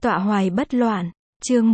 Tọa hoài bất loạn, chương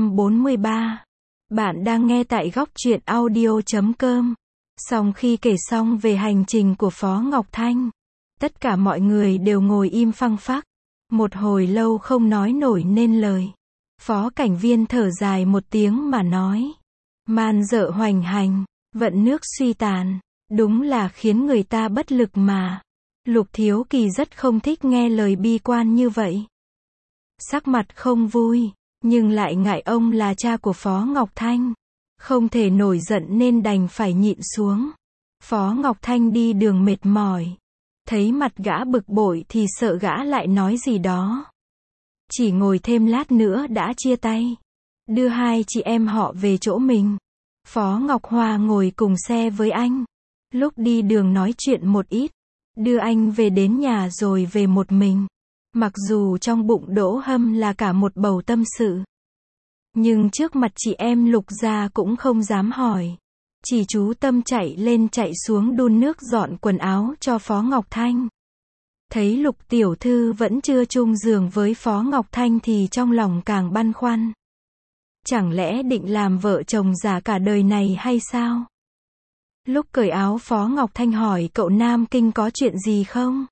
143. Bạn đang nghe tại góc truyện audio.com. Sau khi kể xong về hành trình của Phó Ngọc Thanh, tất cả mọi người đều ngồi im phăng phắc. Một hồi lâu không nói nổi nên lời. Phó Cảnh Viên thở dài một tiếng mà nói. Man dợ hoành hành, vận nước suy tàn, đúng là khiến người ta bất lực mà. Lục Thiếu Kỳ rất không thích nghe lời bi quan như vậy. Sắc mặt không vui, nhưng lại ngại ông là cha của Phó Ngọc Thanh. Không thể nổi giận nên đành phải nhịn xuống. Phó Ngọc Thanh đi đường mệt mỏi. Thấy mặt gã bực bội thì sợ gã lại nói gì đó. Chỉ ngồi thêm lát nữa đã chia tay. Đưa hai chị em họ về chỗ mình. Phó Ngọc Hoa ngồi cùng xe với anh. Lúc đi đường nói chuyện một ít. Đưa anh về đến nhà rồi về một mình. Mặc dù trong bụng Đỗ Hâm là cả một bầu tâm sự. Nhưng trước mặt chị em Lục gia cũng không dám hỏi. Chỉ chú tâm chạy lên chạy xuống đun nước dọn quần áo cho Phó Ngọc Thanh. Thấy Lục tiểu thư vẫn chưa chung giường với Phó Ngọc Thanh thì trong lòng càng băn khoăn. Chẳng lẽ định làm vợ chồng già cả đời này hay sao? Lúc cởi áo Phó Ngọc Thanh hỏi cậu Nam Kinh có chuyện gì không?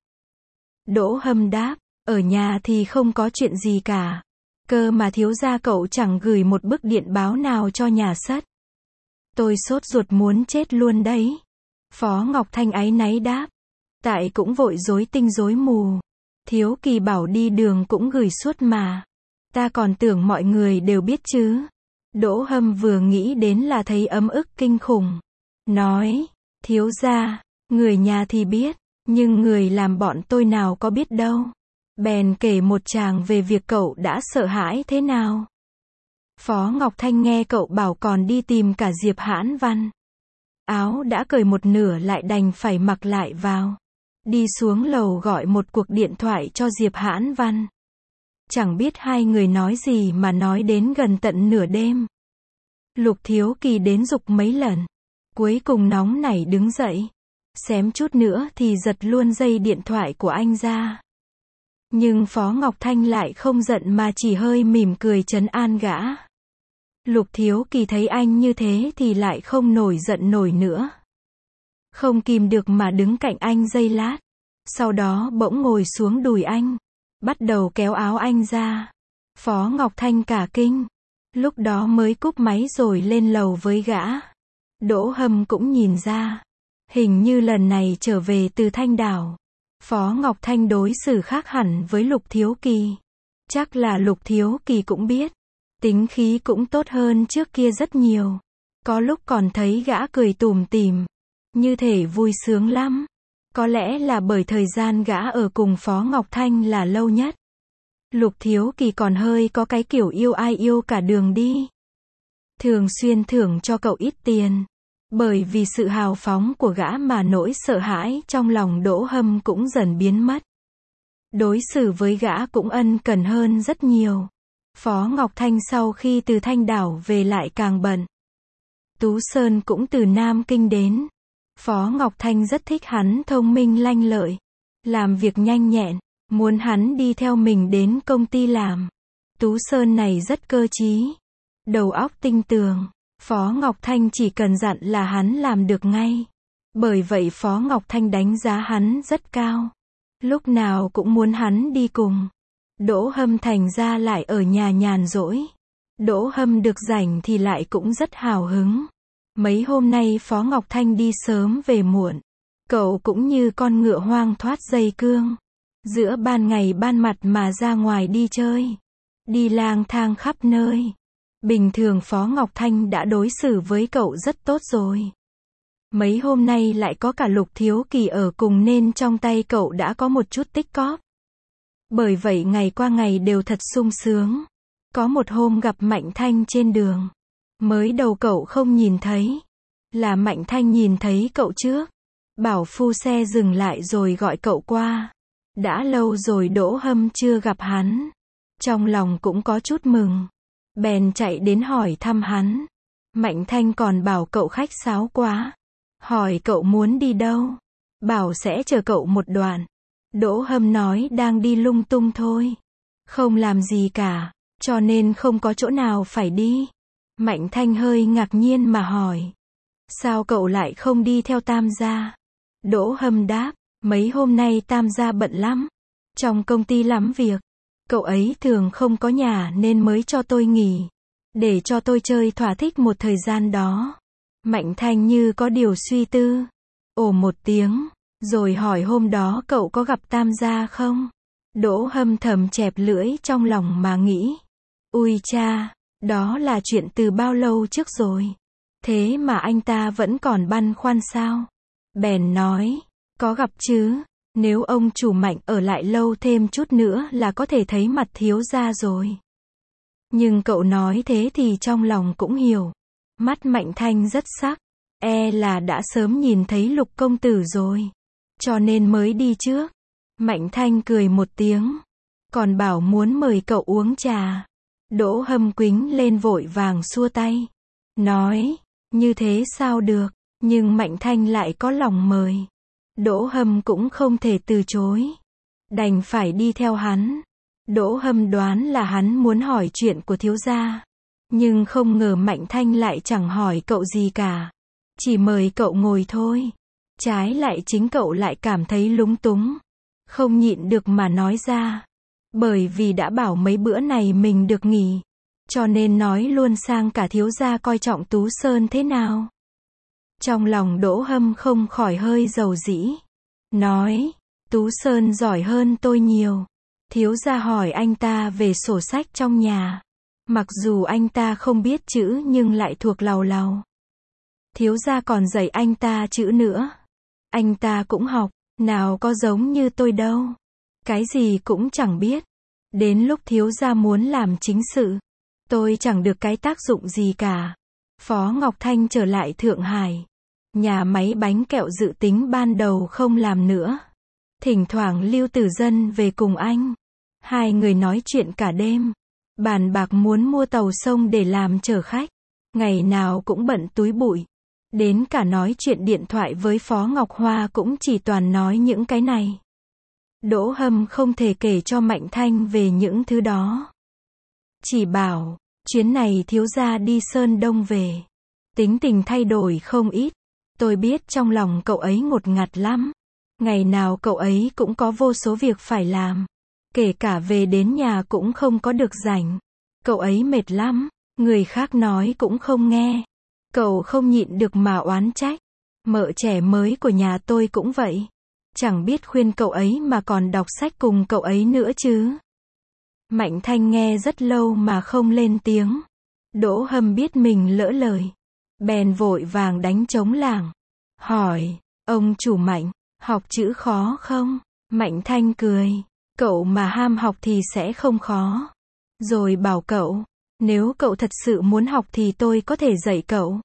Đỗ Hâm đáp, ở nhà thì không có chuyện gì cả. Cơ mà thiếu gia cậu chẳng gửi một bức điện báo nào cho nhà sất. Tôi sốt ruột muốn chết luôn đấy. Phó Ngọc Thanh áy náy đáp. Tại cũng vội rối tinh rối mù. Thiếu Kỳ bảo đi đường cũng gửi suốt mà. Ta còn tưởng mọi người đều biết chứ. Đỗ Hâm vừa nghĩ đến là thấy ấm ức kinh khủng. Nói, thiếu gia, người nhà thì biết, nhưng người làm bọn tôi nào có biết đâu. Bèn kể một tràng về việc cậu đã sợ hãi thế nào. Phó Ngọc Thanh nghe cậu bảo còn đi tìm cả Diệp Hãn Văn. Áo đã cởi một nửa lại đành phải mặc lại vào. Đi xuống lầu gọi một cuộc điện thoại cho Diệp Hãn Văn. Chẳng biết hai người nói gì mà nói đến gần tận nửa đêm. Lục Thiếu Kỳ đến giục mấy lần. Cuối cùng nóng nảy đứng dậy. Xém chút nữa thì giật luôn dây điện thoại của anh ra. Nhưng Phó Ngọc Thanh lại không giận mà chỉ hơi mỉm cười trấn an gã. Lục Thiếu Kỳ thấy anh như thế thì lại không nổi giận nổi nữa. Không kìm được mà đứng cạnh anh giây lát. Sau đó bỗng ngồi xuống đùi anh. Bắt đầu kéo áo anh ra. Phó Ngọc Thanh cả kinh. Lúc đó mới cúp máy rồi lên lầu với gã. Đỗ Hâm cũng nhìn ra. Hình như lần này trở về từ Thanh Đảo. Phó Ngọc Thanh đối xử khác hẳn với Lục Thiếu Kỳ. Chắc là Lục Thiếu Kỳ cũng biết. Tính khí cũng tốt hơn trước kia rất nhiều. Có lúc còn thấy gã cười tủm tỉm. Như thể vui sướng lắm. Có lẽ là bởi thời gian gã ở cùng Phó Ngọc Thanh là lâu nhất. Lục Thiếu Kỳ còn hơi có cái kiểu yêu ai yêu cả đường đi. Thường xuyên thưởng cho cậu ít tiền. Bởi vì sự hào phóng của gã mà nỗi sợ hãi trong lòng Đỗ Hâm cũng dần biến mất. Đối xử với gã cũng ân cần hơn rất nhiều. Phó Ngọc Thanh sau khi từ Thanh Đảo về lại càng bận. Tú Sơn cũng từ Nam Kinh đến. Phó Ngọc Thanh rất thích hắn thông minh lanh lợi. Làm việc nhanh nhẹn. Muốn hắn đi theo mình đến công ty làm. Tú Sơn này rất cơ trí. Đầu óc tinh tường. Phó Ngọc Thanh chỉ cần dặn là hắn làm được ngay. Bởi vậy Phó Ngọc Thanh đánh giá hắn rất cao. Lúc nào cũng muốn hắn đi cùng. Đỗ Hâm thành ra lại ở nhà nhàn rỗi. Đỗ Hâm được rảnh thì lại cũng rất hào hứng. Mấy hôm nay Phó Ngọc Thanh đi sớm về muộn. Cậu cũng như con ngựa hoang thoát dây cương. Giữa ban ngày ban mặt mà ra ngoài đi chơi. Đi lang thang khắp nơi. Bình thường Phó Ngọc Thanh đã đối xử với cậu rất tốt rồi. Mấy hôm nay lại có cả Lục Thiếu Kỳ ở cùng nên trong tay cậu đã có một chút tích cóp. Bởi vậy ngày qua ngày đều thật sung sướng. Có một hôm gặp Mạnh Thanh trên đường. Mới đầu cậu không nhìn thấy. Là Mạnh Thanh nhìn thấy cậu trước. Bảo phu xe dừng lại rồi gọi cậu qua. Đã lâu rồi Đỗ Hâm chưa gặp hắn. Trong lòng cũng có chút mừng. Bèn chạy đến hỏi thăm hắn. Mạnh Thanh còn bảo cậu khách sáo quá. Hỏi cậu muốn đi đâu. Bảo sẽ chờ cậu một đoạn. Đỗ Hâm nói đang đi lung tung thôi. Không làm gì cả, cho nên không có chỗ nào phải đi. Mạnh Thanh hơi ngạc nhiên mà hỏi. Sao cậu lại không đi theo Tam gia? Đỗ Hâm đáp, mấy hôm nay Tam gia bận lắm. Trong công ty lắm việc. Cậu ấy thường không có nhà nên mới cho tôi nghỉ. Để cho tôi chơi thỏa thích một thời gian đó. Mạnh Thanh như có điều suy tư. Ồ một tiếng, rồi hỏi hôm đó cậu có gặp Tam gia không? Đỗ Hâm thầm chẹp lưỡi trong lòng mà nghĩ. Ui cha, đó là chuyện từ bao lâu trước rồi. Thế mà anh ta vẫn còn băn khoăn sao? Bèn nói, có gặp chứ, nếu ông chủ Mạnh ở lại lâu thêm chút nữa là có thể thấy mặt thiếu gia rồi. Nhưng cậu nói thế thì trong lòng cũng hiểu. Mắt Mạnh Thanh rất sắc, là đã sớm nhìn thấy Lục công tử rồi, cho nên mới đi trước. Mạnh Thanh cười một tiếng, còn bảo muốn mời cậu uống trà. Đỗ Hâm quính lên vội vàng xua tay, nói, như thế sao được, nhưng Mạnh Thanh lại có lòng mời. Đỗ Hâm cũng không thể từ chối, đành phải đi theo hắn. Đỗ Hâm đoán là hắn muốn hỏi chuyện của thiếu gia, nhưng không ngờ Mạnh Thanh lại chẳng hỏi cậu gì cả, chỉ mời cậu ngồi thôi. Trái lại chính cậu lại cảm thấy lúng túng, không nhịn được mà nói ra. Bởi vì đã bảo mấy bữa này mình được nghỉ, cho nên nói luôn sang cả thiếu gia coi trọng Tú Sơn thế nào. Trong lòng Đỗ Hâm không khỏi hơi dầu dĩ, nói, Tú Sơn giỏi hơn tôi nhiều. Thiếu gia hỏi anh ta về sổ sách trong nhà, mặc dù anh ta không biết chữ nhưng lại thuộc làu làu. Thiếu gia còn dạy anh ta chữ nữa. Anh ta cũng học, nào có giống như tôi đâu. Cái gì cũng chẳng biết. Đến lúc thiếu gia muốn làm chính sự, tôi chẳng được cái tác dụng gì cả. Phó Ngọc Thanh trở lại Thượng Hải. Nhà máy bánh kẹo dự tính ban đầu không làm nữa. Thỉnh thoảng Lưu Tử Dân về cùng anh. Hai người nói chuyện cả đêm. Bàn bạc muốn mua tàu sông để làm chở khách. Ngày nào cũng bận túi bụi. Đến cả nói chuyện điện thoại với Phó Ngọc Hoa cũng chỉ toàn nói những cái này. Đỗ Hâm không thể kể cho Mạnh Thanh về những thứ đó. Chỉ bảo, chuyến này thiếu gia đi Sơn Đông về. Tính tình thay đổi không ít. Tôi biết trong lòng cậu ấy ngột ngạt lắm. Ngày nào cậu ấy cũng có vô số việc phải làm. Kể cả về đến nhà cũng không có được rảnh. Cậu ấy mệt lắm, người khác nói cũng không nghe. Cậu không nhịn được mà oán trách. Mợ trẻ mới của nhà tôi cũng vậy. Chẳng biết khuyên cậu ấy mà còn đọc sách cùng cậu ấy nữa chứ. Mạnh Thanh nghe rất lâu mà không lên tiếng. Đỗ Hâm biết mình lỡ lời, bèn vội vàng đánh trống lảng. Hỏi, ông chủ Mạnh, học chữ khó không? Mạnh Thanh cười, cậu mà ham học thì sẽ không khó. Rồi bảo cậu, nếu cậu thật sự muốn học thì tôi có thể dạy cậu.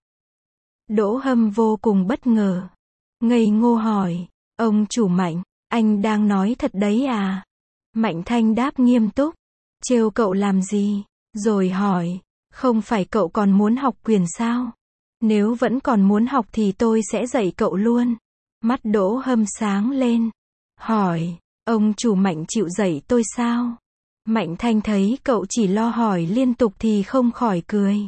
Đỗ Hâm vô cùng bất ngờ. Ngây ngô hỏi, ông chủ Mạnh, anh đang nói thật đấy à? Mạnh Thanh đáp nghiêm túc, trêu cậu làm gì? Rồi hỏi, không phải cậu còn muốn học quyền sao? Nếu vẫn còn muốn học thì tôi sẽ dạy cậu luôn. Mắt Đỗ Hâm sáng lên, hỏi, ông chủ Mạnh chịu dạy tôi sao? Mạnh Thanh thấy cậu chỉ lo hỏi liên tục thì không khỏi cười.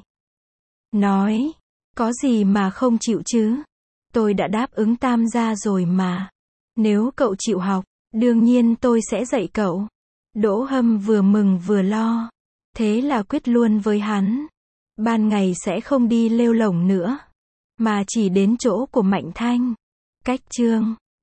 Nói, có gì mà không chịu chứ? Tôi đã đáp ứng Tam gia rồi mà. Nếu cậu chịu học, đương nhiên tôi sẽ dạy cậu. Đỗ Hâm vừa mừng vừa lo. Thế là quyết luôn với hắn. Ban ngày sẽ không đi lêu lổng nữa, mà chỉ đến chỗ của Mạnh Thanh. Cách chương